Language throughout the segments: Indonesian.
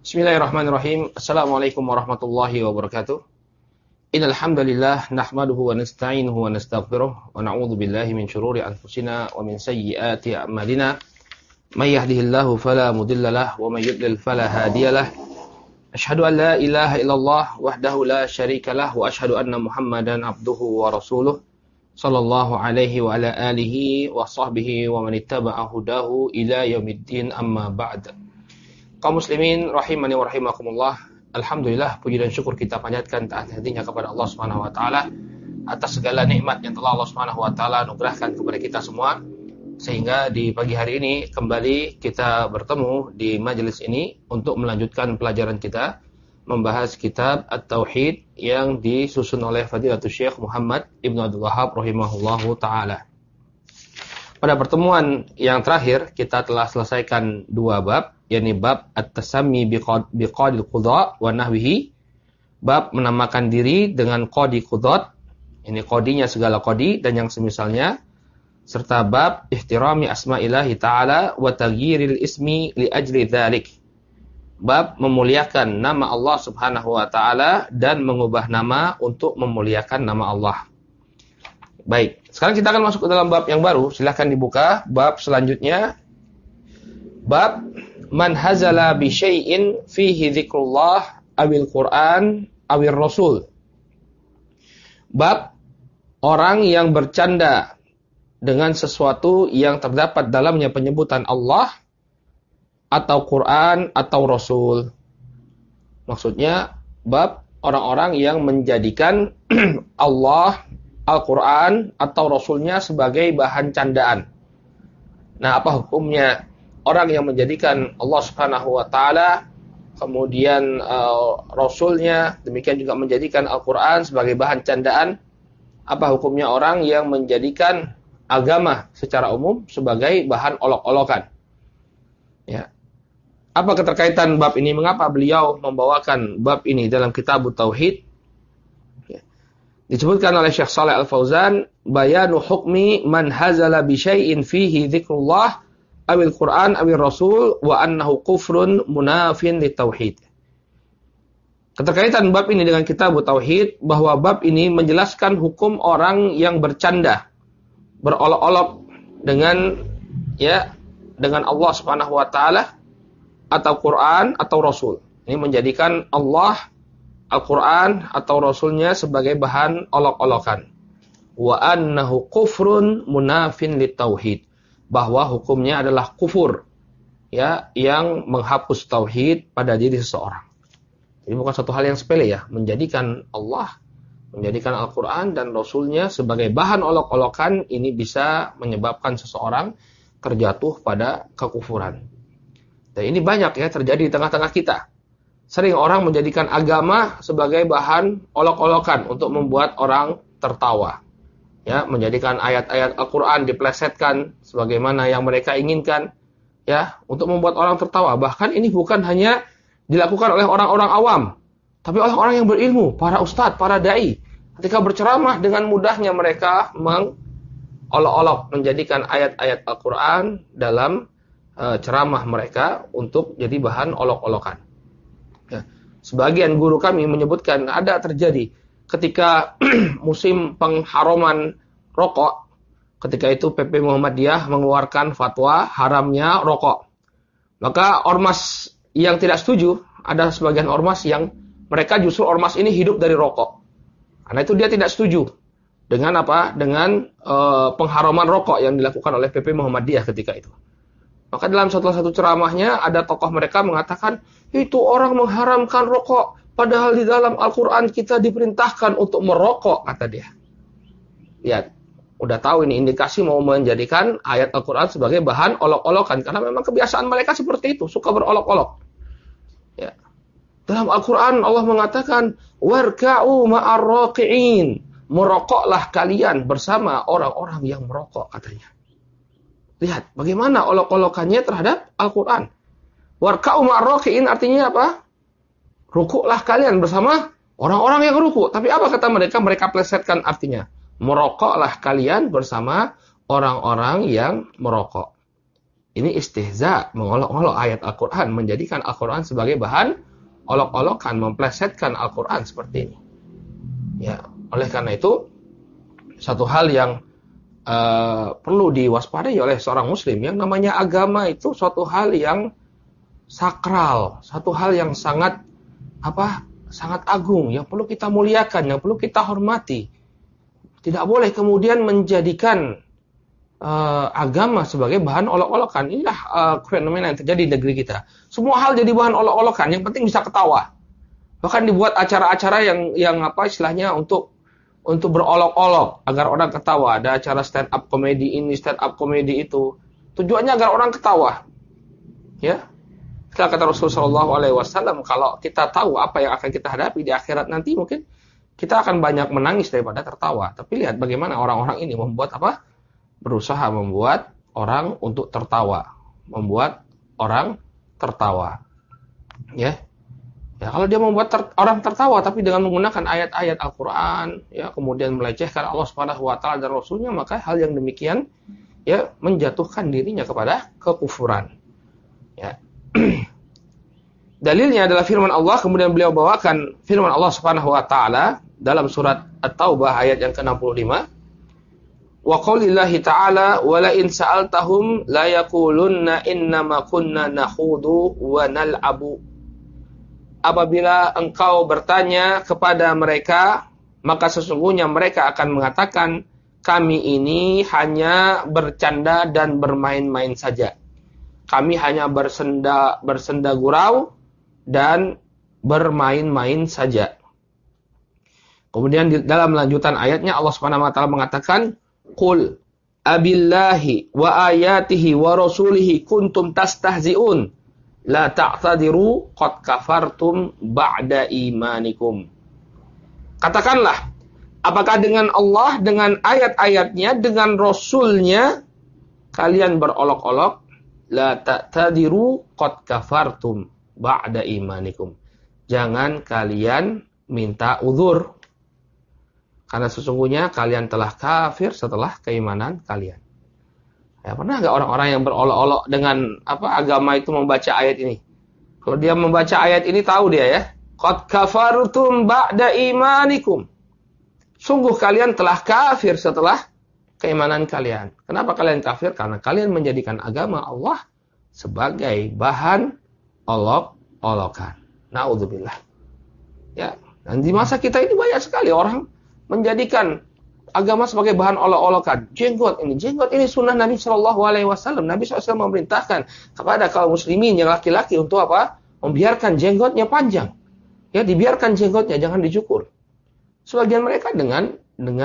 Bismillahirrahmanirrahim. Assalamualaikum warahmatullahi wabarakatuh. Innal hamdalillah nahmaduhu wa nasta'inuhu wa nastaghfiruh wa na'udzu billahi min shururi anfusina wa min sayyiati a'malina. May yahdihillahu fala mudilla lahu wa may yudlil fala hadiyalah. Asyhadu an la ilaha illallah wahdahu la syarika lah wa asyhadu anna Muhammadan abduhu wa rasuluh sallallahu alaihi wa ala alihi wa sahbihi wa man ittaba'a hudahu ila yaumiddin amma ba'd. Kaum muslimin rahimani wa rahimakumullah. Alhamdulillah, puji dan syukur kita panjatkan taat hatinya kepada Allah Subhanahu wa taala atas segala nikmat yang telah Allah Subhanahu wa taala anugerahkan kepada kita semua, sehingga di pagi hari ini kembali kita bertemu di majelis ini untuk melanjutkan pelajaran kita membahas kitab At-Tauhid yang disusun oleh Fadilatul Syekh Muhammad Ibnu Abdul Wahhab rahimahullahu taala. Pada pertemuan yang terakhir kita telah selesaikan dua bab, yakni bab at-tasammi biqadil qudha wa nahwihi, bab menamakan diri dengan qadi qudat, ini qadinya segala qadi dan yang semisalnya, serta bab ihtirami asma'illahi ta'ala wa taghyiril ismi li ajli dzalik, bab memuliakan nama Allah Subhanahu wa taala dan mengubah nama untuk memuliakan nama Allah. Baik, sekarang kita akan masuk ke dalam bab yang baru. Silahkan dibuka bab selanjutnya. Bab man hazala bi syai'in fihi dzikrullah awil Qur'an awil Rasul. Bab orang yang bercanda dengan sesuatu yang terdapat dalamnya penyebutan Allah atau Quran atau Rasul. Maksudnya bab orang-orang yang menjadikan Allah, Al-Quran atau Rasulnya sebagai bahan candaan. Nah, apa hukumnya orang yang menjadikan Allah Subhanahu wa taala, kemudian Rasulnya, demikian juga menjadikan Al-Quran sebagai bahan candaan? Apa hukumnya orang yang menjadikan agama secara umum sebagai bahan olok-olokan? Ya. Apa keterkaitan bab ini? Mengapa beliau membawakan bab ini dalam kitab Tauhid? Disebutkan oleh Syekh Shalih Al-Fauzan, bayanu hukmi man hazala bi syai'in fihi dzikrullah awil Qur'an awil Rasul wa annahu kufrun munafin li tauhid. Keterkaitan bab ini dengan kitab Tauhid, bahwa bab ini menjelaskan hukum orang yang bercanda, berolok-olok dengan Allah Subhanahu wa taala atau Quran atau Rasul. Ini menjadikan Allah, Al-Quran atau Rasulnya sebagai bahan olok-olokan. Wa annahu kufrun munafin li tauhid, bahwa hukumnya adalah kufur, yang menghapus tauhid pada diri seseorang. Ini bukan satu hal yang sepele, menjadikan Allah, menjadikan Al-Quran dan Rasulnya sebagai bahan olok-olokan, ini bisa menyebabkan seseorang terjatuh pada kekufuran. Dan ini banyak terjadi di tengah-tengah kita. Sering orang menjadikan agama sebagai bahan olok-olokan untuk membuat orang tertawa. Menjadikan ayat-ayat Al-Quran diplesetkan sebagaimana yang mereka inginkan, untuk membuat orang tertawa. Bahkan ini bukan hanya dilakukan oleh orang-orang awam, tapi oleh orang yang berilmu, para ustadz, para dai. Ketika berceramah, dengan mudahnya mereka mengolok-olok, menjadikan ayat-ayat Al-Quran dalam ceramah mereka untuk jadi bahan olok-olokan. Sebagian guru kami menyebutkan ada terjadi ketika musim pengharaman rokok, ketika itu PP Muhammadiyah mengeluarkan fatwa haramnya rokok. Maka ormas yang tidak setuju, ada sebagian ormas yang mereka justru ormas ini hidup dari rokok. Karena itu dia tidak setuju dengan dengan pengharaman rokok yang dilakukan oleh PP Muhammadiyah ketika itu. Maka dalam salah satu ceramahnya ada tokoh mereka mengatakan, itu orang mengharamkan rokok, padahal di dalam Al-Quran kita diperintahkan untuk merokok, kata dia. Lihat, udah tahu ini indikasi mau menjadikan ayat Al-Quran sebagai bahan olok-olokan, karena memang kebiasaan mereka seperti itu, suka berolok-olok. Dalam Al-Quran Allah mengatakan, warka'u ma'ar raqi'in, merokoklah kalian bersama orang-orang yang merokok, katanya. Lihat bagaimana olok-olokannya terhadap Al-Quran. Warka'u ma'ar raqi'in artinya apa? Rukuklah kalian bersama orang-orang yang rukuk. Tapi apa kata mereka? Mereka plesetkan artinya. Merokoklah kalian bersama orang-orang yang merokok. Ini istihza, mengolok-olok ayat Al-Quran, menjadikan Al-Quran sebagai bahan olok-olokan, memplesetkan Al-Quran seperti ini. Ya, oleh karena itu, satu hal yang perlu diwaspadai oleh seorang muslim, yang namanya agama itu suatu hal yang sakral, satu hal yang sangat sangat agung, yang perlu kita muliakan, yang perlu kita hormati. Tidak boleh kemudian menjadikan agama sebagai bahan olok-olokan. Inilah fenomena yang terjadi di negeri kita. Semua hal jadi bahan olok-olokan, yang penting bisa ketawa. Bahkan dibuat acara-acara yang istilahnya untuk berolok-olok agar orang ketawa. Ada acara stand up comedy ini, stand up comedy itu. Tujuannya agar orang ketawa. Ya. Setelah kata Rasulullah SAW, kalau kita tahu apa yang akan kita hadapi di akhirat nanti, mungkin kita akan banyak menangis daripada tertawa. Tapi lihat bagaimana orang-orang ini berusaha membuat orang untuk tertawa, membuat orang tertawa. Ya, kalau dia membuat orang tertawa, tapi dengan menggunakan ayat-ayat Al-Quran, ya, kemudian melecehkan Allah Subhanahu Wa Taala dan Rasulnya, maka hal yang demikian, ya, menjatuhkan dirinya kepada kekufuran. Ya. Dalilnya adalah firman Allah, kemudian beliau bawakan firman Allah Subhanahu Wa Taala dalam surat At-Taubah ayat yang ke-65. Wa qaulillahi ta'ala wa la in sa'altahum la yaqulunna innama kunna nakhudu wa nal'abu. Apabila engkau bertanya kepada mereka, maka sesungguhnya mereka akan mengatakan, kami ini hanya bercanda dan bermain-main saja. Kami hanya bersenda gurau dan bermain-main saja. Kemudian dalam lanjutan ayatnya Allah Subhanahu wa taala mengatakan, Qul abillahi wa ayatihi wa rasulihi kuntum tastahzi'un la ta'tadiru qad kafartum ba'da imanikum. Katakanlah, apakah dengan Allah, dengan ayat-ayatnya, dengan Rasulnya kalian berolok-olok? La ta'tadiru qad kafartum ba'da imanikum. Jangan kalian minta uzur, karena sesungguhnya kalian telah kafir setelah keimanan kalian. Ya, pernah nggak orang-orang yang berolok-olok dengan agama itu membaca ayat ini? Kalau dia membaca ayat ini tahu dia ya, qad kafartum ba'da imanikum. Sungguh kalian telah kafir setelah keimanan kalian. Kenapa kalian kafir? Karena kalian menjadikan agama Allah sebagai bahan olok-olokan. Na'udzubillah. Ya, dan di masa kita ini banyak sekali orang menjadikan agama sebagai bahan olok-olokan. Jenggot ini sunnah Nabi Shallallahu Alaihi Wasallam. Nabi SAW memerintahkan kepada kaum muslimin yang laki-laki untuk membiarkan jenggotnya panjang. Ya, dibiarkan jenggotnya, jangan dicukur. Sebagian mereka dengan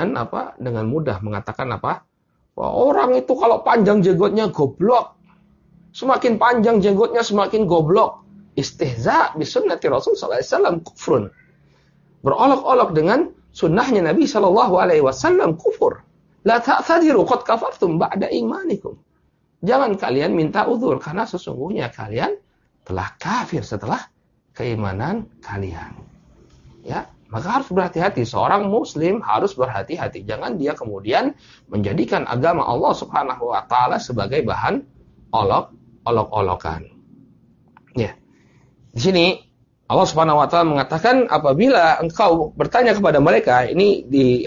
mudah mengatakan wah, orang itu kalau panjang jenggotnya goblok. Semakin panjang jenggotnya semakin goblok. Istihza bi sunnati Rasul sallallahu alaihi wasallam kufrun. Berolok-olok dengan sunnahnya Nabi Shallallahu Alaihi Wasallam kufur. La ta'tadiru qad kafartum ba'da imanikum. Jangan kalian minta uzur, karena sesungguhnya kalian telah kafir setelah keimanan kalian. Ya, maka harus berhati-hati. Seorang muslim harus berhati-hati. Jangan dia kemudian menjadikan agama Allah Subhanahu Wa Taala sebagai bahan olok-olokan. Ya, di sini Allah Subhanahu wa taala mengatakan, apabila engkau bertanya kepada mereka, ini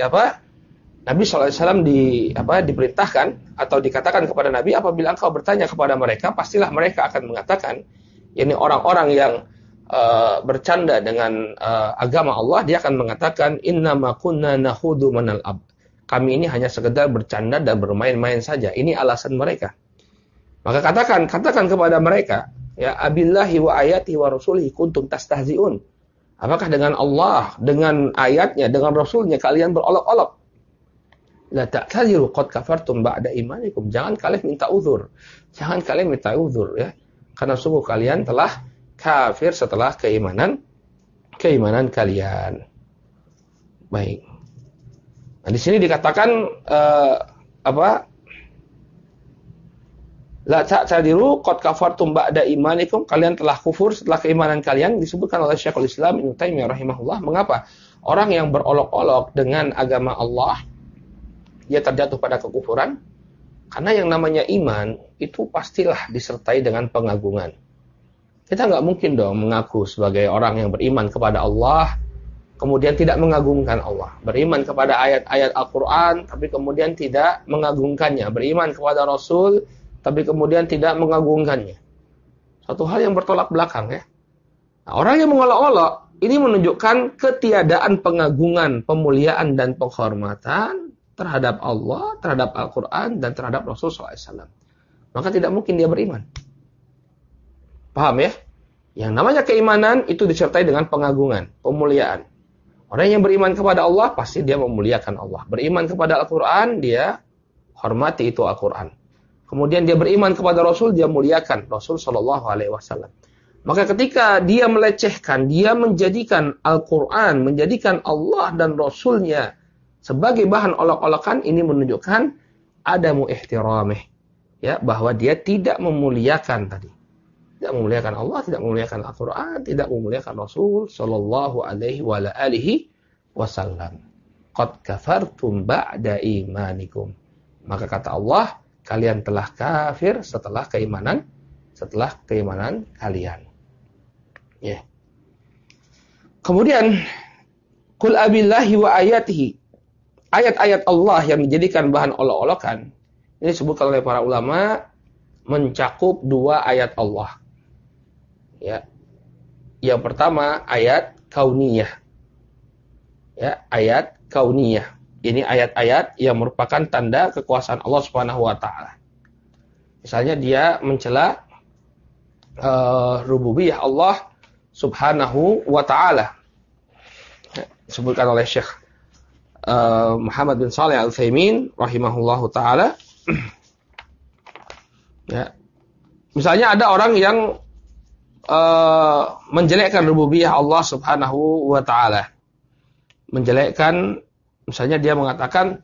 Nabi sallallahu alaihi wasallam diperintahkan atau dikatakan kepada Nabi, apabila engkau bertanya kepada mereka, pastilah mereka akan mengatakan, ini orang-orang yang bercanda dengan agama Allah, dia akan mengatakan, innama kunna nakhudu wa nal'ab. Kami ini hanya sekedar bercanda dan bermain-main saja. Ini alasan mereka. Maka katakan kepada mereka, ya, abillahi wa ayatihi wa rasulihi kuntum tastahzi'un. Apakah dengan Allah, dengan ayatnya, dengan Rasulnya kalian berolok-olok? La ta'tadiru qad kafartum ba'da imanikum. Jangan kalian minta uzur. Ya. Karena sungguh kalian telah kafir setelah keimanan kalian. Baik. Nah, di sini dikatakan La ta'tadiru qad kafartum ba'da imanikum. Kalian telah kufur setelah keimanan kalian. Disebutkan oleh Syekhul Islam Ibnu Taimiyah rahimahullah. Mengapa? Orang yang berolok-olok dengan agama Allah, dia terjatuh pada kekufuran Karena yang namanya iman itu pastilah disertai dengan pengagungan. Kita nggak mungkin dong mengaku sebagai orang yang beriman kepada Allah, kemudian tidak mengagungkan Allah. Beriman kepada ayat-ayat Al-Quran, tapi kemudian tidak mengagungkannya. Beriman kepada Rasul, tapi kemudian tidak mengagungkannya. Satu hal yang bertolak belakang ya. Nah, orang yang mengolok-olok, ini menunjukkan ketiadaan pengagungan, pemuliaan, dan penghormatan terhadap Allah, terhadap Al-Quran, dan terhadap Rasulullah SAW. Maka tidak mungkin dia beriman. Paham ya? Yang namanya keimanan itu disertai dengan pengagungan, pemuliaan. Orang yang beriman kepada Allah, pasti dia memuliakan Allah. Beriman kepada Al-Quran, dia hormati itu Al-Quran. Kemudian dia beriman kepada Rasul, dia muliakan Rasul SAW. Maka ketika dia melecehkan, dia menjadikan Al-Quran, menjadikan Allah dan Rasulnya sebagai bahan olok-olokan, ini menunjukkan adamu ihtiramih. Ya, bahwa dia tidak memuliakan tadi. Tidak memuliakan Allah, tidak memuliakan Al-Quran, tidak memuliakan Rasul sallallahu alaihi wa alihi wasallam. Qad kafartum ba'da imanikum. Maka kata Allah, kalian telah kafir setelah keimanan kalian. Ya. Kemudian qul abillahi wa ayatihi. Ayat-ayat Allah yang dijadikan bahan olok-olokan, ini disebutkan oleh para ulama mencakup dua ayat Allah. Ya. Yang pertama ayat kauniyah. Ya, ayat kauniyah. Ini ayat-ayat yang merupakan tanda kekuasaan Allah Subhanahu wa taala. Misalnya dia mencela rububiyah Allah Subhanahu wa taala. Ya, disebutkan oleh Syekh Muhammad bin Shalih Al-Utsaimin rahimahullahu taala. Ya. Misalnya ada orang yang menjelekkan rububiyah Allah Subhanahu wa taala. Menjelekkan, misalnya dia mengatakan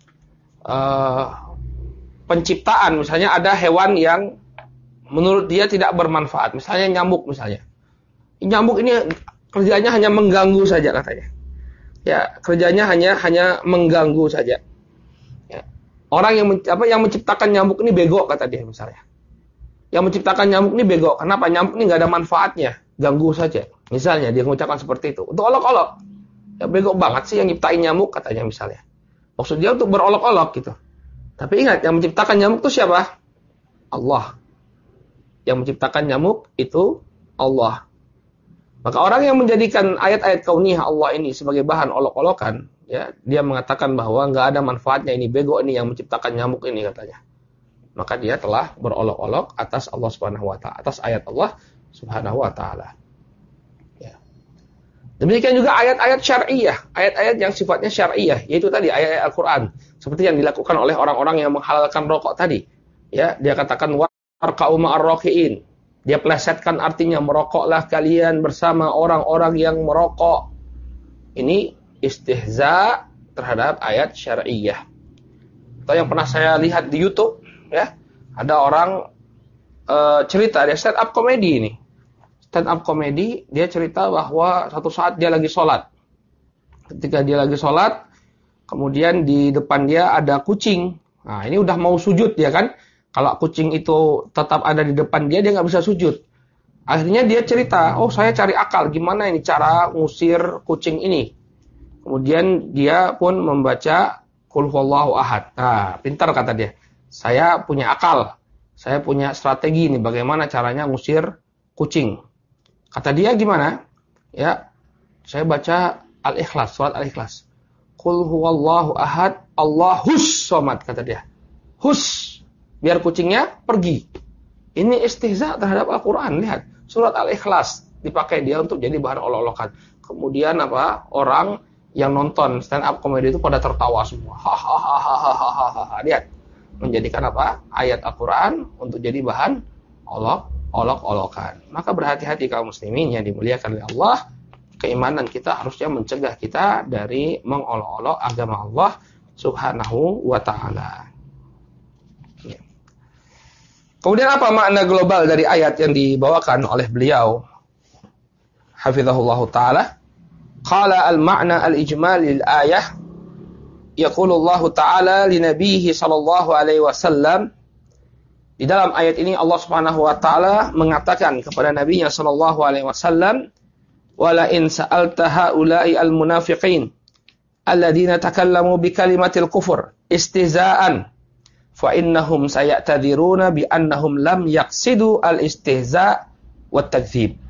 penciptaan, misalnya ada hewan yang menurut dia tidak bermanfaat, misalnya nyamuk misalnya. Nyamuk ini kerjanya hanya mengganggu saja katanya. Ya, kerjanya hanya mengganggu saja. Ya. Orang yang menciptakan nyamuk ini bego kata dia misalnya. Yang menciptakan nyamuk ini bego. Kenapa? Nyamuk ini nggak ada manfaatnya, ganggu saja. Misalnya dia mengucapkan seperti itu. Untuk olok-olok. Ya bego banget sih yang nyiptain nyamuk katanya misalnya. Maksud dia untuk berolok-olok gitu. Tapi ingat, yang menciptakan nyamuk itu siapa? Allah. Yang menciptakan nyamuk itu Allah. Maka orang yang menjadikan ayat-ayat kauniyah Allah ini sebagai bahan olok-olokan, ya, dia mengatakan bahwa nggak ada manfaatnya, ini bego ini yang menciptakan nyamuk ini katanya. Maka dia telah berolok-olok atas Allah Subhanahu wa taala, atas ayat Allah Subhanahu wa taala. Ya. Demikian juga ayat-ayat syar'iyah, ayat-ayat yang sifatnya syar'iyah, yaitu tadi ayat-ayat Al-Qur'an, seperti yang dilakukan oleh orang-orang yang menghalalkan rokok tadi. Ya, dia katakan warqa'u ma'ar raqiin. Dia plesetkan artinya merokoklah kalian bersama orang-orang yang merokok. Ini istihza terhadap ayat syar'iyah. Atau yang pernah saya lihat di YouTube, ya, ada orang cerita, dia stand up comedy ini. Stand up comedy, dia cerita bahwa suatu saat dia lagi sholat. Ketika dia lagi sholat, kemudian di depan dia ada kucing. Nah, ini udah mau sujud ya kan. Kalau kucing itu tetap ada di depan dia nggak bisa sujud. Akhirnya dia cerita, oh saya cari akal, gimana ini cara ngusir kucing ini. Kemudian dia pun membaca Qul huwallahu ahad. Nah, pintar kata dia. Saya punya akal, saya punya strategi nih bagaimana caranya ngusir kucing. Kata dia gimana? Ya, saya baca Al-Ikhlas, surat Al-Ikhlas. Qul huwallahu ahad, Allahus somad, kata dia. Hus, biar kucingnya pergi. Ini istihza terhadap Al-Quran. Lihat, surat Al-Ikhlas dipakai dia untuk jadi bahan olok-olokan. Kemudian apa? Orang yang nonton stand up comedy itu pada tertawa semua. Hahaha. Lihat, menjadikan apa? Ayat Al-Quran untuk jadi bahan olok-olokan. Maka berhati-hati kaum muslimin yang dimuliakan oleh Allah. Keimanan kita harusnya mencegah kita dari mengolok-olok agama Allah Subhanahu wa ta'ala. Kemudian apa makna global dari ayat yang dibawakan oleh beliau? Hafizahullah ta'ala. Qala al-ma'na al-ijmal lil-ayah. Yaqulu Allah ta'ala li nabiyhi sallallahu alaihi wasallam. Di dalam ayat ini Allah Subhanahu wa taala mengatakan kepada nabinya sallallahu alaihi wasallam, "Wala in sa'alta haula'i al-munafiqin alladziina takallamu bi kalimatil kufur istihza'an fa innahum sayatadhiruna bi annahum lam yaqsidu al-istihza' wat takdzib."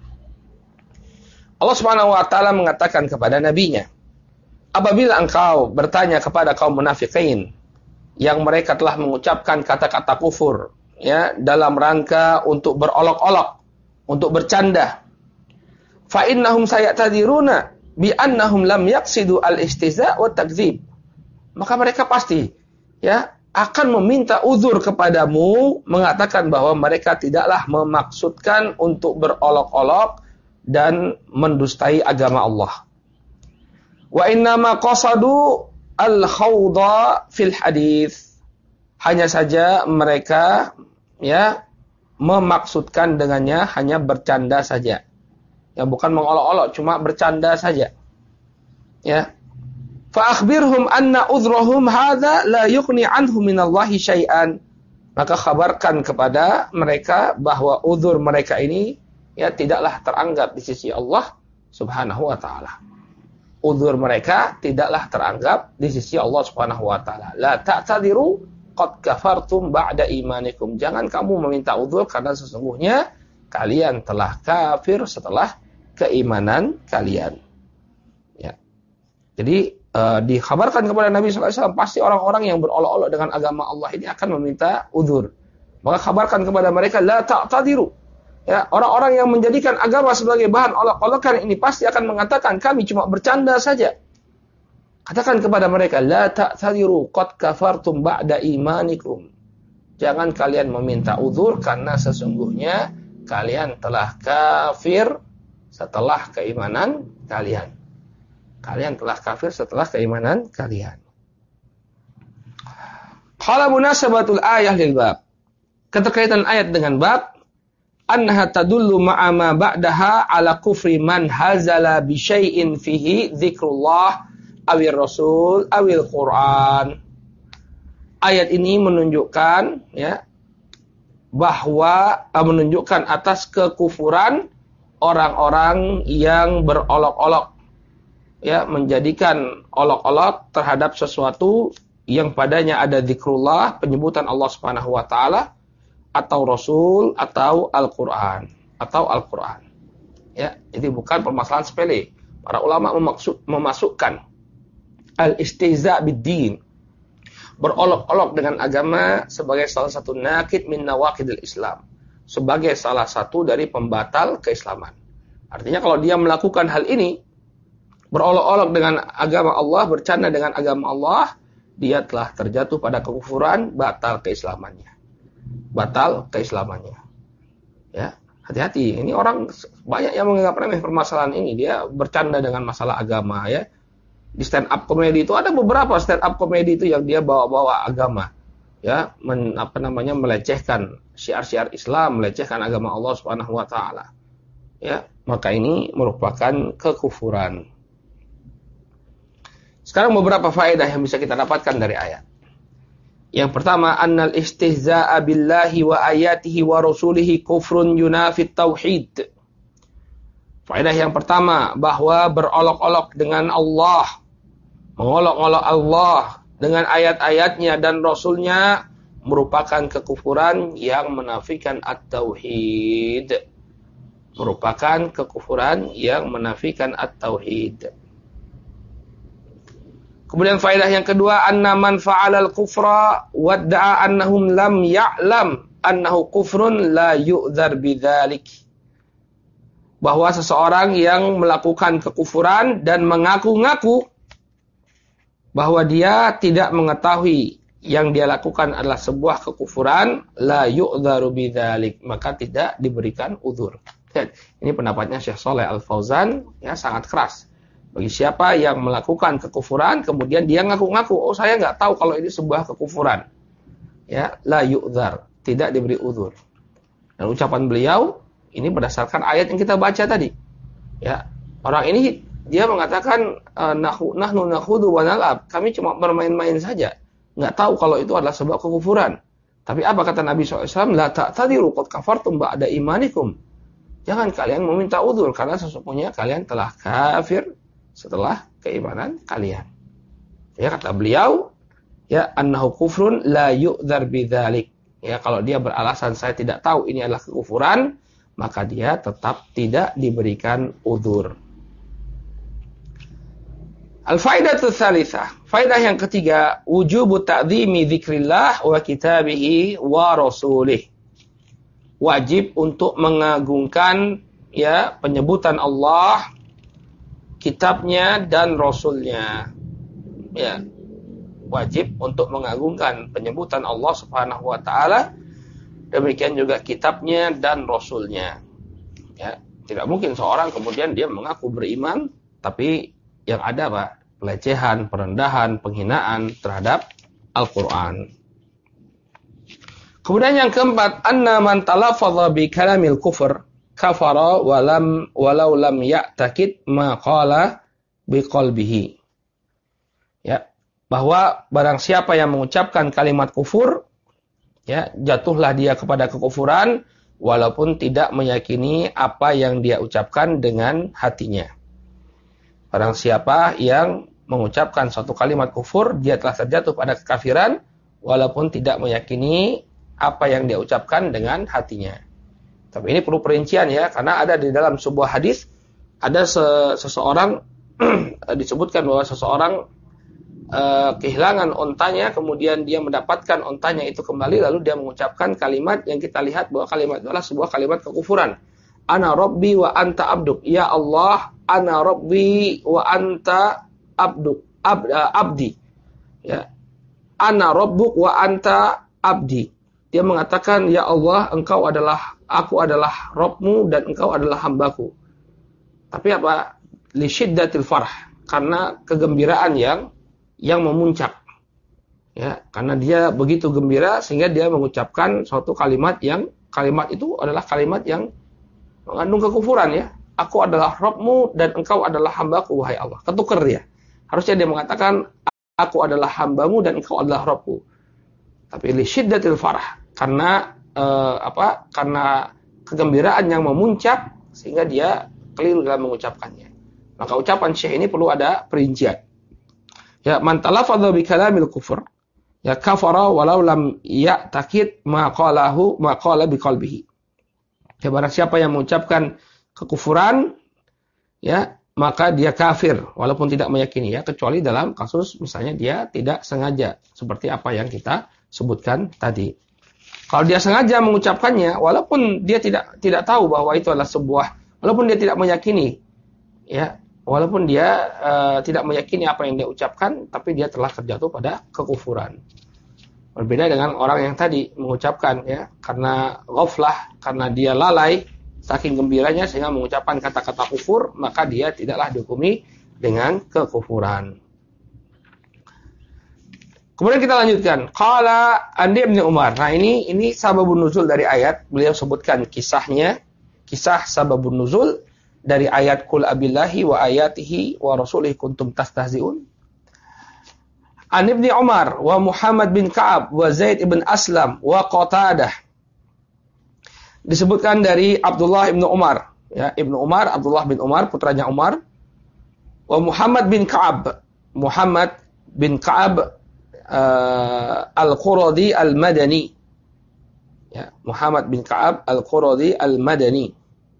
Allah Subhanahu wa taala mengatakan kepada nabinya, apabila engkau bertanya kepada kaum munafikin yang mereka telah mengucapkan kata-kata kufur, ya, dalam rangka untuk berolok-olok, untuk bercanda, fa innahum sayatadiruna bi annahum lam yaqsidu al-istihza' wa takdzib, maka mereka pasti, ya, akan meminta uzur kepadamu, mengatakan bahwa mereka tidaklah memaksudkan untuk berolok-olok dan mendustai agama Allah. Wa innama qasadu al-khawda fil hadits, hanya saja mereka, ya, memaksudkan dengannya hanya bercanda saja. Ya, bukan mengolok-olok, cuma bercanda saja. Ya. Fa akhbirhum anna udhrahum hadza la yughni anhum minallahi syai'an. Maka kabarkan kepada mereka bahwa uzur mereka ini, ya, tidaklah teranggap di sisi Allah Subhanahu wa taala. Uzur mereka tidaklah teranggap di sisi Allah Subhanahu wa taala. La ta'tadiru qad kafartum ba'da imanikum. Jangan kamu meminta uzur karena sesungguhnya kalian telah kafir setelah keimanan kalian. Ya. Jadi dikhabarkan kepada Nabi sallallahu alaihi wasallam, pasti orang-orang yang berolok-olok dengan agama Allah ini akan meminta uzur. Maka kabarkan kepada mereka, la ta'tadiru. Ya, orang-orang yang menjadikan agama sebagai bahan olok-olokan ini pasti akan mengatakan kami cuma bercanda saja. Katakan kepada mereka, la ta'tadiru qad kafartum ba'da imanikum. Jangan kalian meminta uzur karena sesungguhnya kalian telah kafir setelah keimanan kalian. Kalian telah kafir setelah keimanan kalian. Qala munasabatul ayah lil bab. Keterkaitan ayat dengan bab, annaha tadullu ma'a ma ba'daha ala kufri man hazala bi syai'in fihi dzikrullah awil rasul awil Quran. Ayat ini menunjukkan, ya, bahwa menunjukkan atas kekufuran orang-orang yang berolok-olok, ya, menjadikan olok-olok terhadap sesuatu yang padanya ada zikrullah, penyebutan Allah Subhanahu wa taala, atau Rasul, atau Al-Qur'an, Ya, jadi bukan permasalahan sepele. Para ulama memasukkan al-istihza' bid-din, berolok-olok dengan agama, sebagai salah satu nakid min nawaqidil Islam, sebagai salah satu dari pembatal keislaman. Artinya kalau dia melakukan hal ini, berolok-olok dengan agama Allah, bercanda dengan agama Allah, dia telah terjatuh pada kekufuran, batal keislamannya. Ya, hati-hati. Ini orang banyak yang menganggap remeh permasalahan ini. Dia bercanda dengan masalah agama, ya. Di stand up comedy itu ada beberapa stand up comedy itu yang dia bawa-bawa agama, ya, melecehkan syiar-syiar Islam, melecehkan agama Allah Subhanahu wa taala. Ya, maka ini merupakan kekufuran. Sekarang beberapa faedah yang bisa kita dapatkan dari ayat. Yang pertama, annal istihza'a billahi wa ayatihi wa rasulihi kufrun yunafit tauhid. Faedah yang pertama, bahwa berolok-olok dengan Allah, mengolok-olok Allah dengan ayat-ayatnya dan Rasulnya merupakan kekufuran yang menafikan at-tauhid. Merupakan kekufuran yang menafikan at-tauhid. Kemudian faedah yang kedua, anna man fa'alal kufra wadda'a annahum lam ya'lam annahu kufrun la yu'dzar bidzalik. Bahwa seseorang yang melakukan kekufuran dan mengaku-ngaku bahwa dia tidak mengetahui yang dia lakukan adalah sebuah kekufuran, la yu'dzaru bidzalik, maka tidak diberikan uzur. Ini pendapatnya Syekh Shalih Al-Fauzan, ya, sangat keras. Bagi siapa yang melakukan kekufuran kemudian dia ngaku-ngaku, oh saya nggak tahu kalau ini sebuah kekufuran, ya, la yu'dzar, tidak diberi uzur. Dan ucapan beliau ini berdasarkan ayat yang kita baca tadi. Ya, orang ini dia mengatakan nahnu nakhudu wa nal'ab, kami cuma bermain-main saja, nggak tahu kalau itu adalah sebuah kekufuran. Tapi apa kata Nabi SAW? La ta'tadiru qad kafartum ba'da imanikum. Jangan kalian meminta udzur karena sesungguhnya kalian telah kafir setelah keimanan kalian. Ya, kata beliau, ya, annahu kufrun la yu'dzar bidzalik. Ya, kalau dia beralasan saya tidak tahu ini adalah kekufuran, maka dia tetap tidak diberikan udzur. Al-faidatu tsalitsah, faidah yang ketiga, wujubu ta'zimi dzikrillah wa kitabihi wa rasulih. Wajib untuk mengagungkan, ya, penyebutan Allah, kitabnya dan rasulnya. Ya, wajib untuk mengagungkan penyebutan Allah Subhanahu wa taala, demikian juga kitabnya dan rasulnya. Ya, tidak mungkin seorang kemudian dia mengaku beriman tapi yang ada apa? Pelecehan, perendahan, penghinaan terhadap Al-Qur'an. Kemudian yang keempat, anna man talafadha bi kalamil kufr kafara walau lam ya'takid ma qala bi qalbihi. Ya, bahwa barang siapa yang mengucapkan kalimat kufur, ya, jatuhlah dia kepada kekufuran walaupun tidak meyakini apa yang dia ucapkan dengan hatinya. Barang siapa yang mengucapkan suatu kalimat kufur, dia telah terjatuh pada kekafiran walaupun tidak meyakini apa yang dia ucapkan dengan hatinya. Tapi ini perlu perincian, ya, karena ada di dalam sebuah hadis ada seseorang disebutkan bahwa seseorang kehilangan ontanya, kemudian dia mendapatkan ontanya itu kembali, lalu dia mengucapkan kalimat yang kita lihat bahwa kalimat itu adalah sebuah kalimat kekufuran. Ana Rabbi wa anta abduk. Ya Allah, ana Rabbi wa anta abduk. Abdi. Ya. Ana Rabbuk wa anta abdi. Dia mengatakan, ya Allah, aku adalah Rabbmu dan engkau adalah hambaku. Tapi apa? Li syiddatil farh, karena kegembiraan yang memuncak. Ya, karena dia begitu gembira sehingga dia mengucapkan suatu kalimat itu adalah kalimat yang mengandung kekufuran, ya. Aku adalah Rabbmu dan engkau adalah hambaku, wahai Allah. Ketuker dia. Harusnya dia mengatakan, aku adalah hambamu dan engkau adalah Rabbku. Tapi li syiddatil farah, karena karena kegembiraan yang memuncak sehingga dia keliru dalam mengucapkannya. Maka ucapan syekh ini perlu ada perincian. Ya, man talafadha bi kalamil kufur, ya, kafara walau lam ya'takid ma qala bi qalbihi. Ya, barang siapa yang mengucapkan kekufuran, ya, maka dia kafir walaupun tidak meyakini, ya, kecuali dalam kasus misalnya dia tidak sengaja seperti apa yang kita sebutkan tadi. Kalau dia sengaja mengucapkannya walaupun dia tidak tahu bahwa itu adalah walaupun dia tidak meyakini, ya, walaupun dia tidak meyakini apa yang dia ucapkan, tapi dia telah terjatuh pada kekufuran. Berbeda dengan orang yang tadi mengucapkan, ya, karena ghaflah, karena dia lalai, saking gembiranya sehingga mengucapkan kata-kata kufur, maka dia tidaklah dihukumi dengan kekufuran. Kemudian kita lanjutkan. Qala Andi bin Umar. Nah, ini sababun nuzul dari ayat. Beliau sebutkan kisah sababun nuzul dari ayat Qul abillahi wa ayatihi wa rasulihi kuntum tastahzi'un. An Ibni Umar wa Muhammad bin Ka'ab wa Zaid ibn Aslam wa Qatadah. Disebutkan dari Abdullah ibn Umar, ya, Ibnu Umar, Abdullah bin Umar, putranya Umar, wa Muhammad bin Ka'ab Al-Quradi Al-Madani, ya, Muhammad bin Ka'ab Al-Quradi Al-Madani.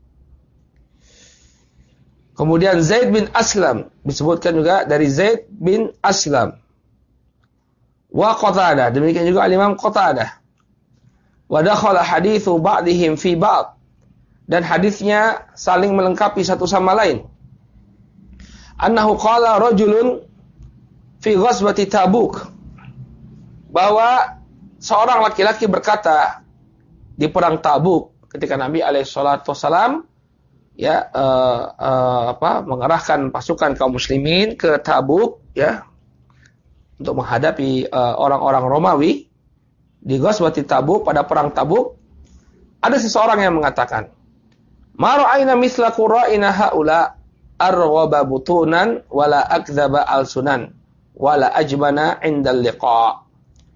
Kemudian Zaid bin Aslam, disebutkan juga dari Zaid bin Aslam. Wa Qatadah, demikian juga Imam Qatadah. Wa dakhala haditsu ba'dihim fi ba'd, dan hadisnya saling melengkapi satu sama lain. Annahu qala rajulun fi ghazwati Tabuk, bahwa seorang laki-laki berkata di perang Tabuk ketika Nabi alaihi salatu wasalam, ya, mengerahkan pasukan kaum muslimin ke Tabuk, ya, untuk menghadapi orang-orang Romawi di Ghazwati Tabuk, pada perang Tabuk. Ada seseorang yang mengatakan, ma ra'ayna misla qura'ina haula arghaba butunan wala akdzaba alsunan wala ajbana 'indal liqa.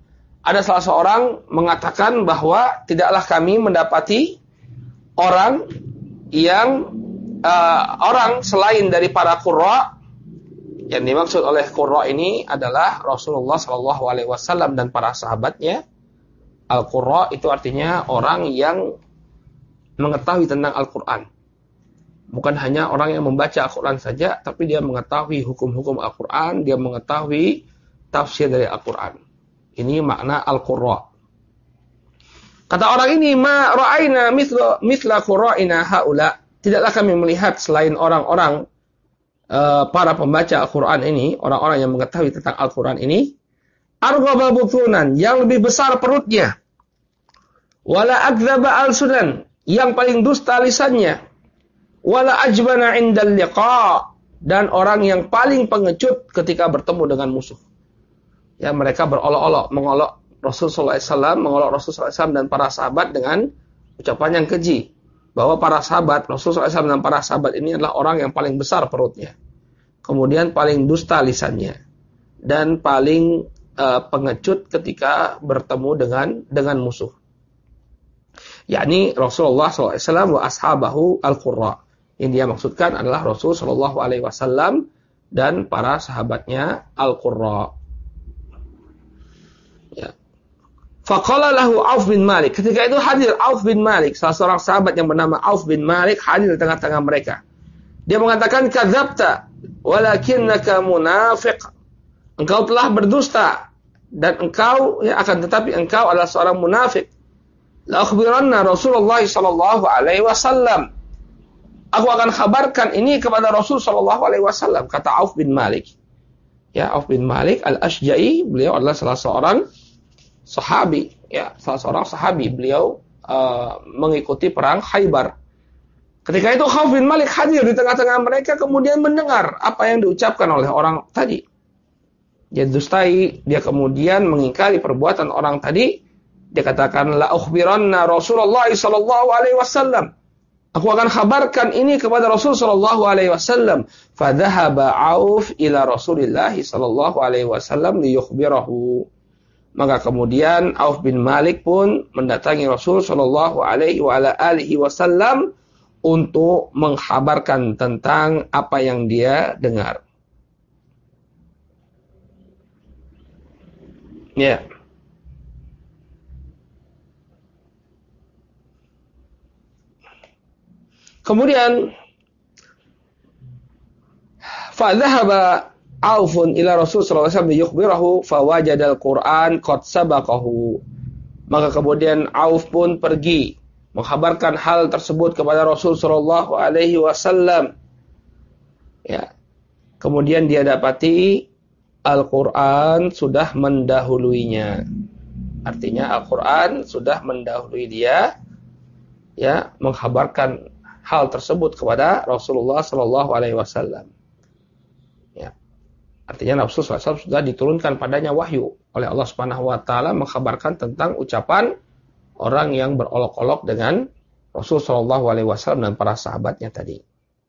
ada salah seorang mengatakan bahwa tidaklah kami mendapati orang yang orang selain dari para qurra. Yang dimaksud oleh qurra ini adalah Rasulullah sallallahu alaihi wasallam dan para sahabatnya. Al-qurra itu artinya orang yang mengetahui tentang Al-Qur'an. Bukan hanya orang yang membaca Al-Qur'an saja, tapi dia mengetahui hukum-hukum Al-Qur'an, dia mengetahui tafsir dari Al-Qur'an. Ini makna Al-Qurra. Kata orang ini, ma ra'aina mithla qurra'ina haula. Tidaklah kami melihat selain orang-orang para pembaca Al-Qur'an ini, orang-orang yang mengetahui tentang Al-Qur'an ini, arghaba butunan, yang lebih besar perutnya. Wala akdzaba al-sunan, yang paling dusta lisannya. Wala ajbana indal liqa, dan orang yang paling pengecut ketika bertemu dengan musuh. Ya, mereka berolok-olok, mengolok Rasulullah SAW, mengolok Rasulullah SAW dan para sahabat dengan ucapan yang keji. Bahwa para sahabat, Rasulullah SAW dan para sahabat ini adalah orang yang paling besar perutnya. Kemudian paling dusta lisannya. Dan paling pengecut ketika bertemu dengan musuh. Yakni Rasulullah SAW wa ashabahu al-qurra. Yang dia maksudkan adalah Rasul SAW dan para sahabatnya al-qurra. Ya. Faqala lahu Auf bin Malik. Ketika itu hadir Auf bin Malik, salah seorang sahabat yang bernama Auf bin Malik hadir di tengah-tengah mereka. Dia mengatakan, kadzabta walakinnaka munafiq. Engkau telah berdusta dan engkau akan tetapi engkau adalah seorang munafik. La akhbiranna Rasulullah sallallahu alaihi wasallam. Aku akan kabarkan ini kepada Rasul sallallahu alaihi wasallam, kata Auf bin Malik. Ya, Auf bin Malik Al-Ashja'i, beliau adalah salah seorang sahabi, ya, salah seorang sahabi. Beliau mengikuti perang Khaybar. Ketika itu Auf bin Malik hadir di tengah-tengah mereka, kemudian mendengar apa yang diucapkan oleh orang tadi. Dia dustai, dia kemudian mengingkari perbuatan orang tadi. Dia katakan, la ukhbiranna Rasulullah sallallahu alaihi wasallam. Aku akan kabarkan ini kepada Rasul sallallahu alaihi wasallam. Fa dhahaba Auf ila Rasulillah sallallahu alaihi wasallam liyukhbirahu. Maka kemudian Auf bin Malik pun mendatangi Rasul sallallahu alaihi wasallam untuk mengkhabarkan tentang apa yang dia dengar. Ya. Kemudian fa dhahaba Aufun ila Rasul sallallahu alaihi wasallam yukhbirahu fawajadal Qur'an qad sabaqahu. Maka kemudian Auf pun pergi mengkhabarkan hal tersebut kepada Rasul sallallahu alaihi wasallam. Ya. Kemudian dia dapati Al-Qur'an sudah mendahuluinya. Artinya Al-Qur'an sudah mendahului dia, ya, mengkhabarkan hal tersebut kepada Rasulullah sallallahu alaihi wasallam. Ya. Artinya Rasulullah SAW sudah diturunkan padanya wahyu oleh Allah Subhanahu wa taala mengkhabarkan tentang ucapan orang yang berolok-olok dengan Rasul sallallahu alaihi wasallam dan para sahabatnya tadi.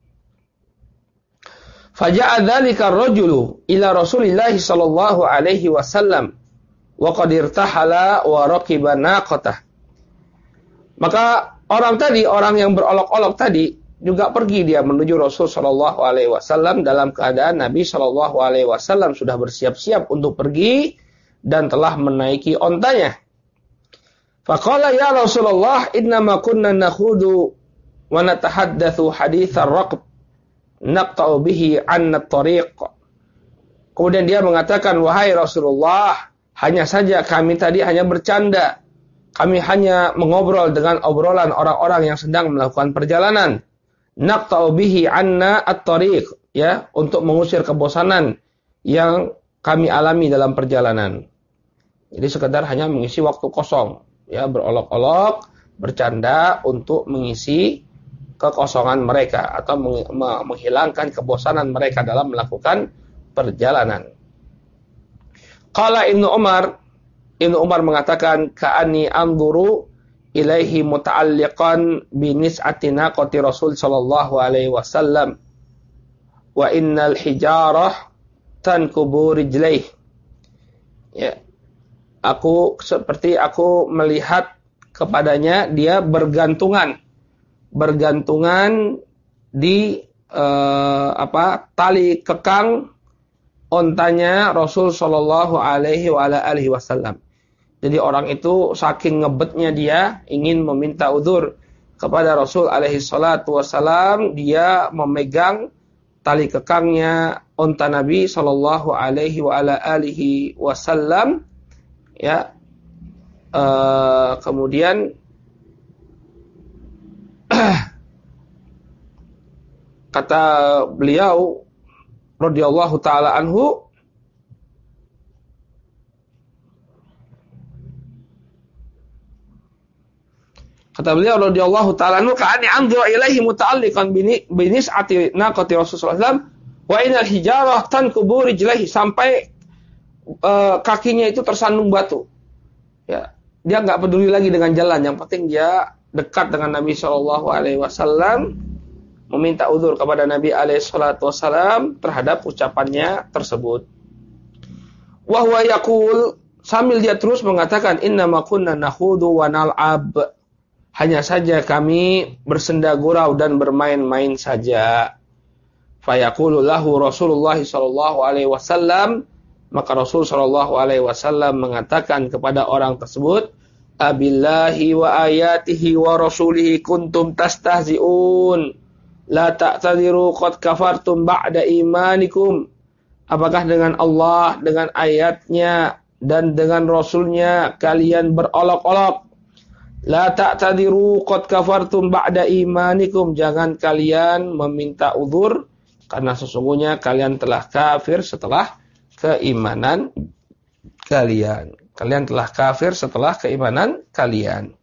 Faja'a dzalika ar-rajulu ila Rasulillah sallallahu alaihi wasallam wa qad irtahala wa raqiba naqatah. Maka orang tadi, orang yang berolok-olok tadi juga pergi dia menuju Rasul sallallahu alaihi wasallam dalam keadaan Nabi sallallahu alaihi wasallam sudah bersiap-siap untuk pergi dan telah menaiki ontanya. Faqala ya Rasulullah innama kunna nakhudu wa natahaddatsu haditsar raqb naqta'u bihi 'anna at-tariq. Kemudian dia mengatakan, wahai Rasulullah, hanya saja kami tadi hanya bercanda. Kami hanya mengobrol dengan obrolan orang-orang yang sedang melakukan perjalanan. Naqta'u bihi 'anna at-tariq, ya, untuk mengusir kebosanan yang kami alami dalam perjalanan. Jadi sekedar hanya mengisi waktu kosong, ya, berolok-olok, bercanda untuk mengisi kekosongan mereka atau menghilangkan kebosanan mereka dalam melakukan perjalanan. Qala Ibnu Umar mengatakan, ka'anni anzuru ilaihi muta'alliqan bi nis'ati naqati Rasul sallallahu alaihi wasallam wa innal hijarah tankubu rijlaih. Ya. seperti aku melihat kepadanya dia bergantungan di tali kekang ontanya Rasul sallallahu alaihi wasallam. Jadi orang itu saking ngebetnya dia ingin meminta udzur kepada Rasul alaihi salatu wasallam, dia memegang tali kekangnya onta Nabi sallallahu alaihi wasallam, ya. Kemudian kata beliau radhiyallahu taala anhu, ka'ani anzura ilaihi muta'alliqan binis'ati naqati Rasulullah sallallahu alaihi wasallam wa inal hijarah tankubu rijlaihi, sampai kakinya itu tersandung batu. Ya, dia enggak peduli lagi dengan jalan, yang penting dia dekat dengan Nabi sallallahu alaihi wasallam, meminta uzur kepada Nabi alaihi salatu wasallam terhadap ucapannya tersebut. Wa huwa yaqul, sambil dia terus mengatakan, inna ma kunna nakhudu wa nal'ab, hanya saja kami bersenda gurau dan bermain-main saja. Fayaqulu lahu Rasulullah sallallahu alaihi wasallam, maka Rasul sallallahu alaihi wasallam mengatakan kepada orang tersebut, abillahi wa ayatihi wa rasulihi kuntum tastahzi'un, la ta'tadiru qad kafartum ba'da imanikum. Apakah dengan Allah, dengan ayatnya dan dengan Rasulnya kalian berolok-olok? La ta'tadiru qad kafartum ba'da imanikum, jangan kalian meminta uzur karena sesungguhnya kalian telah kafir setelah keimanan kalian. Kalian telah kafir setelah keimanan kalian.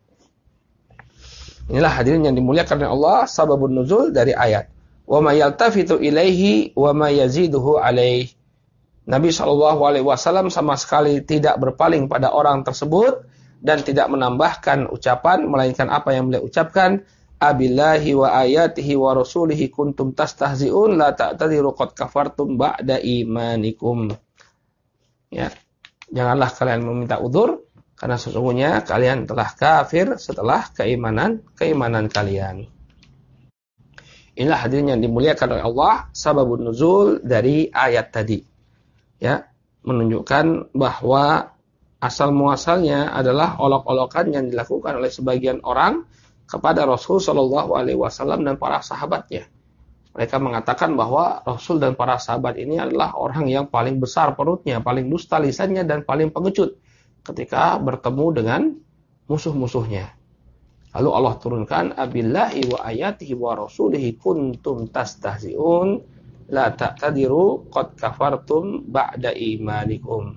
Inilah hadirin yang dimuliakan oleh Allah, sababun nuzul dari ayat. Wa ma yaltafitu ilaihi wa ma yaziduhu alaihi. Nabi SAW sama sekali tidak berpaling pada orang tersebut dan tidak menambahkan ucapan, melainkan apa yang beliau ucapkan, abillahi wa ayatihi wa rasulihi kuntum tastahzi'un, la ta'tadiru qad kafartum ba'da imanikum. Ya, janganlah kalian meminta udzur karena sesungguhnya kalian telah kafir setelah keimanan kalian. Inilah hadirin yang dimuliakan oleh Allah, sababun nuzul dari ayat tadi. Ya, menunjukkan bahwa asal muasalnya adalah olok-olokan yang dilakukan oleh sebagian orang kepada Rasul sallallahu alaihi wasallam dan para sahabatnya. Mereka mengatakan bahwa Rasul dan para sahabat ini adalah orang yang paling besar perutnya, paling dusta lisannya, dan paling pengecut ketika bertemu dengan musuh-musuhnya. Lalu Allah turunkan, abillahi wa ayatihi wa rasulihi kuntum tastahzi'un, la ta'tadiru qad kafartum ba'da imanikum.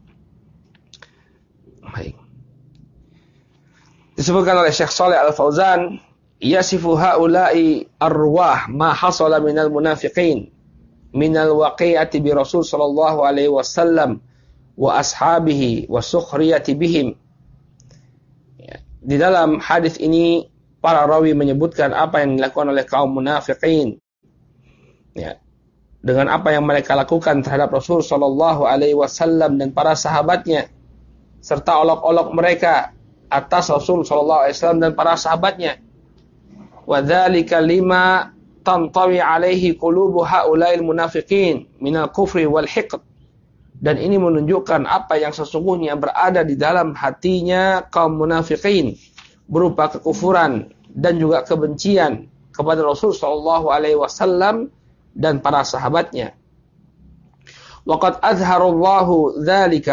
Baik. Disebutkan oleh Syekh Shalih Al-Fauzan, yasifu haula'i arwah ma hasala minal munafiqin minal waqi'ati bi Rasul sallallahu alaihi wasallam wa ashabihi wa sukhriyati bihim. Ya. Di dalam hadis ini para rawi menyebutkan apa yang dilakukan oleh kaum munafiqin. Ya. Dengan apa yang mereka lakukan terhadap Rasul sallallahu alaihi wasallam dan para sahabatnya, serta olok-olok mereka atas Rasul sallallahu alaihi wasallam dan para sahabatnya. Wa dzalika lima tantawi alaihi qulubu haula'il munafiqin minal kufri wal hiqd. Dan ini menunjukkan apa yang sesungguhnya berada di dalam hatinya kaum munafiqin berupa kekufuran dan juga kebencian kepada Rasul sallallahu alaihi wasallam dan para sahabatnya. Waqad azharallahu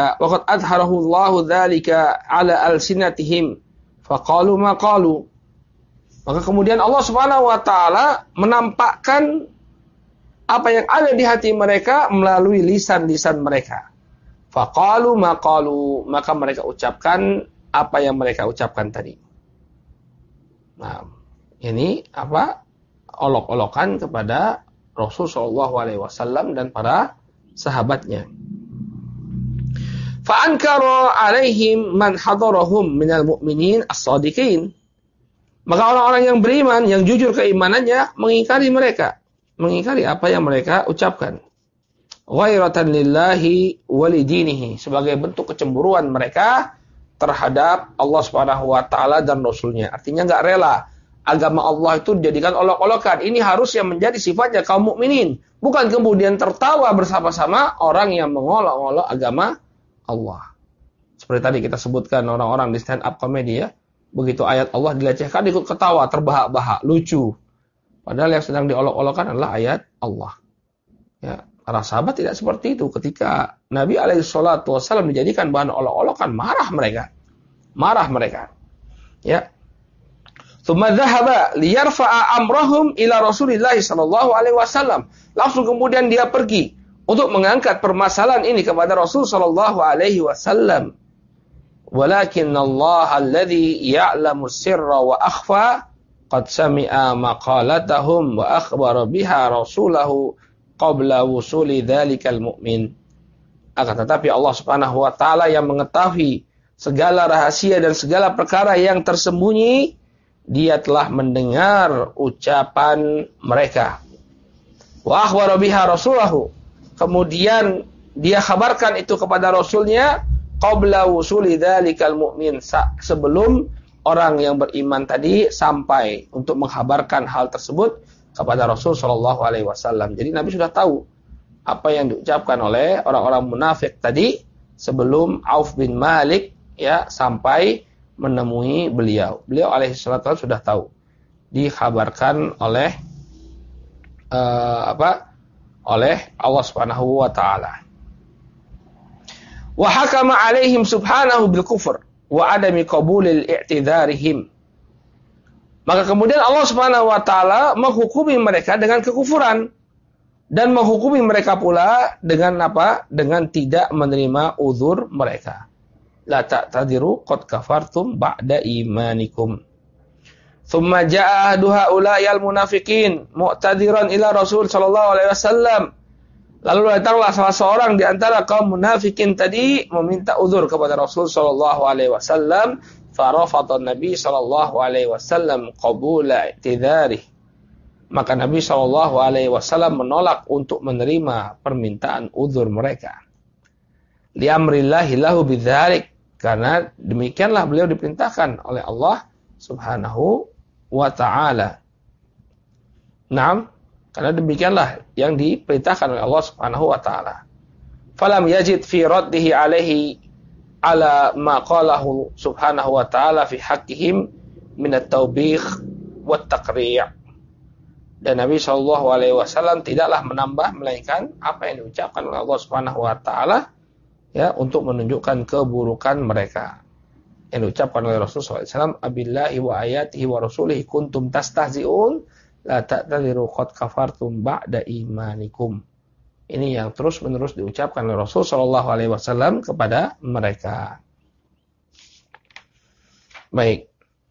dzalika ala alsinatihim faqalu ma qalu. Maka kemudian Allah Subhanahu wa taala menampakkan apa yang ada di hati mereka melalui lisan-lisan mereka. Faqalu ma qalu, maka mereka ucapkan apa yang mereka ucapkan tadi. Nah, ini apa? Olok-olokan kepada Rasul sallallahu alaihi wasallam dan para sahabatnya. Fa ankara alaihim man hadarahum minal mu'minin as-sadiqin. Maka orang-orang yang beriman, yang jujur keimanannya, mengingkari mereka, mengingkari apa yang mereka ucapkan. ghairatan lillahi walidinihi, sebagai bentuk kecemburuan mereka terhadap Allah Subhanahu wa taala dan rasulnya. Artinya enggak rela agama Allah itu dijadikan olok-olokan. Ini harus yang menjadi sifatnya kaum mukminin, bukan kemudian tertawa bersama-sama orang yang mengolok-olok agama Allah. Seperti tadi kita sebutkan orang-orang di stand up comedy ya. Begitu ayat Allah dilecehkan ikut ketawa, terbahak-bahak, lucu. Padahal yang sedang diolok-olokkan adalah ayat Allah. Ya, para sahabat tidak seperti itu. Ketika Nabi alaihissalatu wassalam dijadikan bahan olok-olokan, marah mereka. Ya. Tsumma dzahaba liyarfa'a amrahum ila Rasulillah sallallahu alaihi wasallam. Langsung kemudian dia pergi untuk mengangkat permasalahan ini kepada Rasul sallallahu alaihi wasallam. Walakin Allah alladhi ya'lamu sirra wa akhfa qad sami'a maqalatahum wa akhbara biha rasulahu qabla wusuli dzalikal mu'min. Akan tetapi Allah Subhanahu wa taala yang mengetahui segala rahasia dan segala perkara yang tersembunyi, dia telah mendengar ucapan mereka. Wa akhbara biha rasulahu. Kemudian dia kabarkan itu kepada rasulnya qabla wusuli dzalikal mu'min, sebelum orang yang beriman tadi sampai untuk menghabarkan hal tersebut kepada Rasul sallallahu alaihi wasallam. Jadi Nabi sudah tahu apa yang diucapkan oleh orang-orang munafik tadi sebelum Auf bin Malik ya sampai menemui beliau. Beliau alaihi salatu sudah tahu. Dikhabarkan oleh oleh Allah Subhanahu wa taala. Wa hakama alaihim subhanahu bil kufr wa adami qabulil i'tidzarihim. Maka kemudian Allah Subhanahu wa taala menghukumi mereka dengan kekufuran dan menghukumi mereka pula dengan apa? Dengan tidak menerima uzur mereka. La ta'tadiru qad kafartum ba'da imanikum. Tsumma jaa'a haula'il munafiqin mu'tadiran ila Rasul sallallahu alaihi wasallam. Lalu datanglah salah seorang di antara kaum munafikin tadi meminta uzur kepada Rasul sallallahu alaihi wasallam, farafata Nabi sallallahu alaihi wasallam qabula i'tidzarih. Maka Nabi sallallahu alaihi wasallam menolak untuk menerima permintaan uzur mereka. Li amrillahi lahu bidzalik, karena demikianlah beliau diperintahkan oleh Allah Subhanahu wa taala. Naam. Karena demikianlah yang diperintahkan oleh Allah Subhanahu wa taala. Falam yajid fi raddihi alaihi ala ma qalahu subhanahu wa ta'ala fi haqqihim min at-taubih wa at-taqri'. Dan Nabi sallallahu alaihi wasallam tidaklah menambah melainkan apa yang diucapkan oleh Allah Subhanahu wa taala ya untuk menunjukkan keburukan mereka. Yang diucapkan oleh Rasulullah SAW, abillahi wa ayatihi wa rasulihi kuntum tastahzi'un la ta'tadiru qad kafartum ba'da imanikum. Ini yang terus-menerus diucapkan oleh Rasul sallallahu alaihi wasallam kepada mereka. Baik.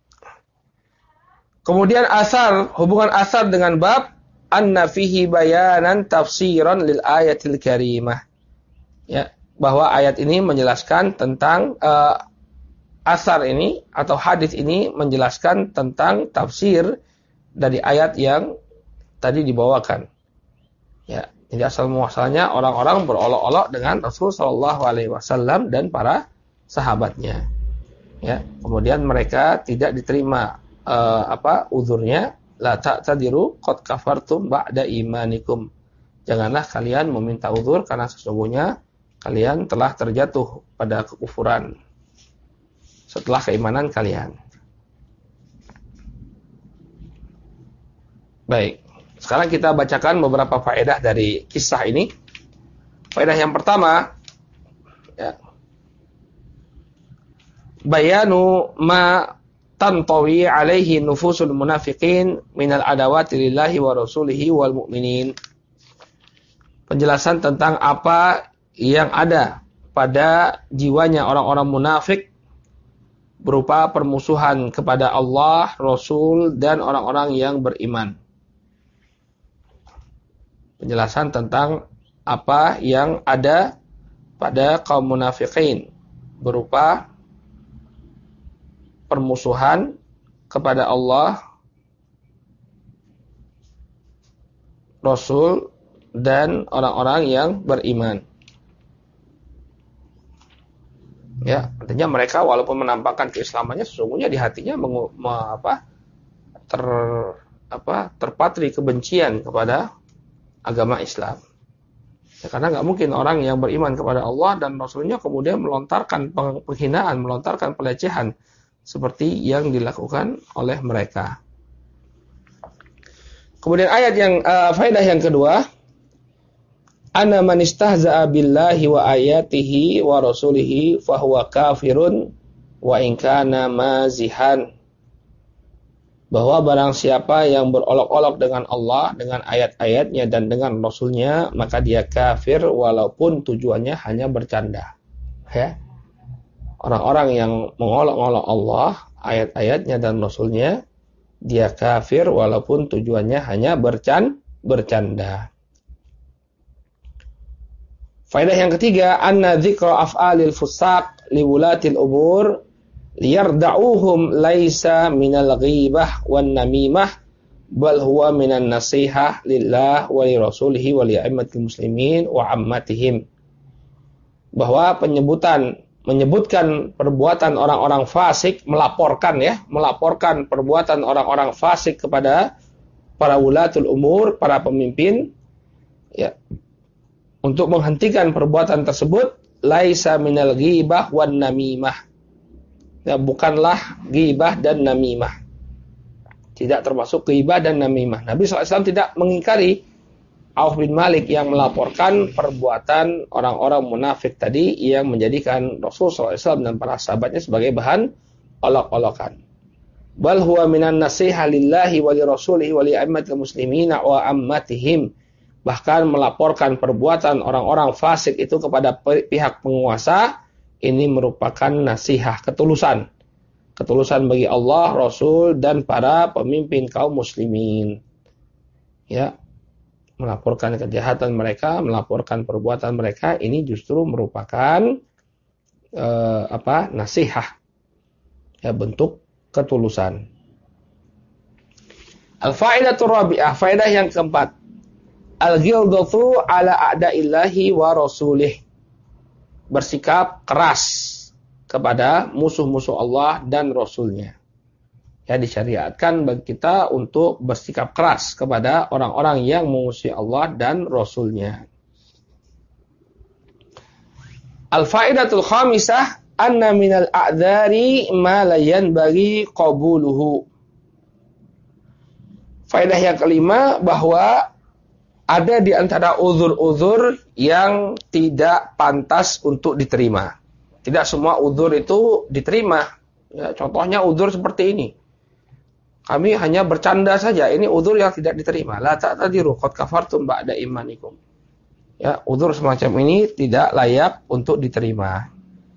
Kemudian hubungan asar dengan bab anna fihi bayanan tafsiran lil ayatil karimah. Ya, bahwa ayat ini menjelaskan tentang asar ini atau hadis ini menjelaskan tentang tafsir dari ayat yang tadi dibawakan. Ya, jadi asal muasalnya orang-orang berolok-olok dengan Rasul sallallahu alaihi wasallam dan para sahabatnya. Ya, kemudian mereka tidak diterima uzurnya, la ta'tadiru qad kafartum ba'da imanikum. Janganlah kalian meminta uzur karena sesungguhnya kalian telah terjatuh pada kekufuran setelah keimanan kalian. Baik, sekarang kita bacakan beberapa faedah dari kisah ini. Faedah yang pertama, ya, bayanu ma tantawi alaihi nufusul munafiqin minal adawati lillahi wa rasulihi wal mu'minin. Penjelasan tentang apa yang ada pada jiwanya orang-orang munafik berupa permusuhan kepada Allah, Rasul, dan orang-orang yang beriman. Penjelasan tentang apa yang ada pada kaum munafikin berupa permusuhan kepada Allah, Rasul, dan orang-orang yang beriman. Ya, artinya mereka walaupun menampakkan keislamannya, sesungguhnya di hatinya terpatri kebencian kepada agama Islam. Ya, karena nggak mungkin orang yang beriman kepada Allah dan Rasulnya kemudian melontarkan penghinaan, melontarkan pelecehan seperti yang dilakukan oleh mereka. Kemudian ayat yang faedah yang kedua, Ana man istahza'a billahi wa ayatihi wa rasulihi fahuwa kafirun wa in kana mazihan. Bahwa barang siapa yang berolok-olok dengan Allah, dengan ayat-ayatnya dan dengan Rasulnya, maka dia kafir walaupun tujuannya hanya bercanda. Ya. Orang-orang yang mengolok-olok Allah, ayat-ayatnya dan Rasulnya, dia kafir walaupun tujuannya hanya bercanda. Faedah yang ketiga, anna dzikra af'alil fusaq liwulatil umur liyarda'uhum laisa minal ghibah wan namimah bal huwa minan nasihah lillah wa li rasulihi wa li a'immatil muslimin wa ammatihim. Bahwa menyebutkan perbuatan orang-orang fasik, melaporkan perbuatan orang-orang fasik kepada para wulatul umur, para pemimpin, ya, untuk menghentikan perbuatan tersebut, laisa minal ghibah wan namimah. Ya, bukanlah ghibah dan namimah. Tidak termasuk ghibah dan namimah. Nabi SAW tidak mengingkari Auf bin Malik yang melaporkan perbuatan orang-orang munafik tadi yang menjadikan Rasul SAW dan para sahabatnya sebagai bahan olok-olokan. Bal huwa minan nasihah lillahi wa li rasulihi wa li a'immatil muslimina wa ammatihim. Bahkan melaporkan perbuatan orang-orang fasik itu kepada pihak penguasa, ini merupakan nasihat, ketulusan bagi Allah, Rasul, dan para pemimpin kaum muslimin. Ya, melaporkan kejahatan mereka, melaporkan perbuatan mereka, ini justru merupakan nasihat, ya, bentuk ketulusan. Al-fa'idatur rabi'ah, faedah yang keempat. Al-ghildatu ala a'da'illahi wa rasulih. Bersikap keras kepada musuh-musuh Allah dan Rasulnya. Ya, disyariatkan bagi kita untuk bersikap keras kepada orang-orang yang memusuhi Allah dan Rasulnya. Al-fa'idatul khamisah, anna minal a'dzari ma la yanbaghi qabuluhu. Faedah yang kelima, bahwa ada di antara uzur-uzur yang tidak pantas untuk diterima. Tidak semua uzur itu diterima. Ya, contohnya uzur seperti ini. Kami hanya bercanda saja. Ini uzur yang tidak diterima. La ta'tadiru qad kafartum ba'da imanikum. Ya, uzur semacam ini tidak layak untuk diterima.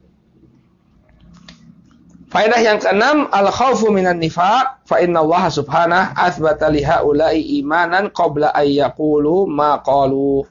Faedah yang keenam, al-khawfu minan nifaq, fa inna Allah subhanahu athbata li haula'i imanan qabla ay yaqulu ma qalu.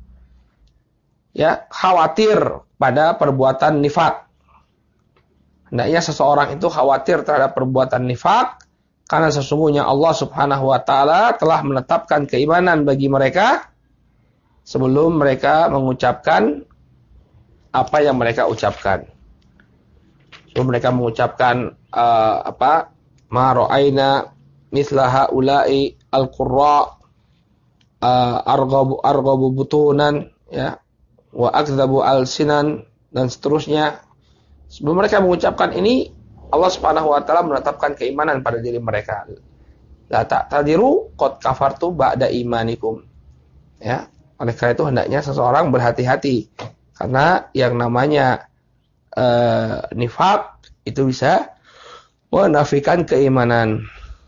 Ya, khawatir pada perbuatan nifaq. Hendaknya seseorang itu khawatir terhadap perbuatan nifaq, karena sesungguhnya Allah subhanahu wa ta'ala telah menetapkan keimanan bagi mereka sebelum mereka mengucapkan apa yang mereka ucapkan. So, mereka mengucapkan ma ra'aina mithla haula'i al-qurra arghabu butunan, ya, wa akdzabu al-sinan, dan seterusnya. Sebelum mereka mengucapkan ini, Allah Subhanahu wa taala menetapkan keimanan pada diri mereka. La ta'tadiru qad kafartu ba'da imanikum. Ya, oleh karena itu hendaknya seseorang berhati-hati, karena yang namanya nifaq itu bisa menafikan keimanan.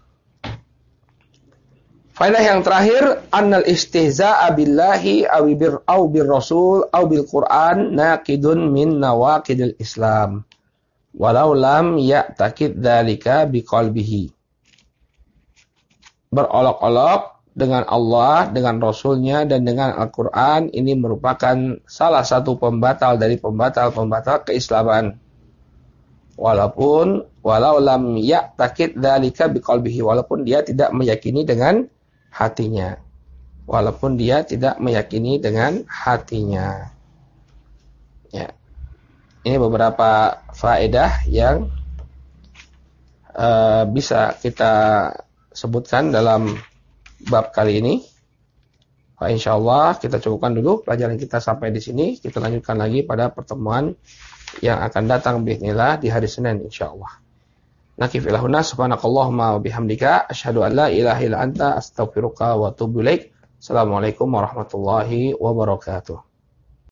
Faedah yang terakhir, annal istihza'a billahi aw bir rasul aw bil Qur'an naqidun min nawaqidil Islam walau lam ya'taqid dzalika biqalbihi. Berolok-olok dengan Allah, dengan Rasulnya, dan dengan Al-Quran, ini merupakan salah satu pembatal dari pembatal-pembatal keislaman. Walau lam ya'taqid dzalika biqalbihi, walaupun dia tidak meyakini dengan hatinya. walaupun dia tidak meyakini dengan hatinya. Ya. Ini beberapa faedah yang bisa kita sebutkan dalam bab kali ini. Insyaallah kita cukupkan dulu pelajaran kita sampai di sini. Kita lanjutkan lagi pada pertemuan yang akan datang bismillah di hari Senin insyaallah. Nakif ilahuna subhanakallahumma wa bihamdika asyhadu an la ilaha illa anta astaghfiruka wa atubu ilaik. Assalamualaikum warahmatullahi wabarakatuh.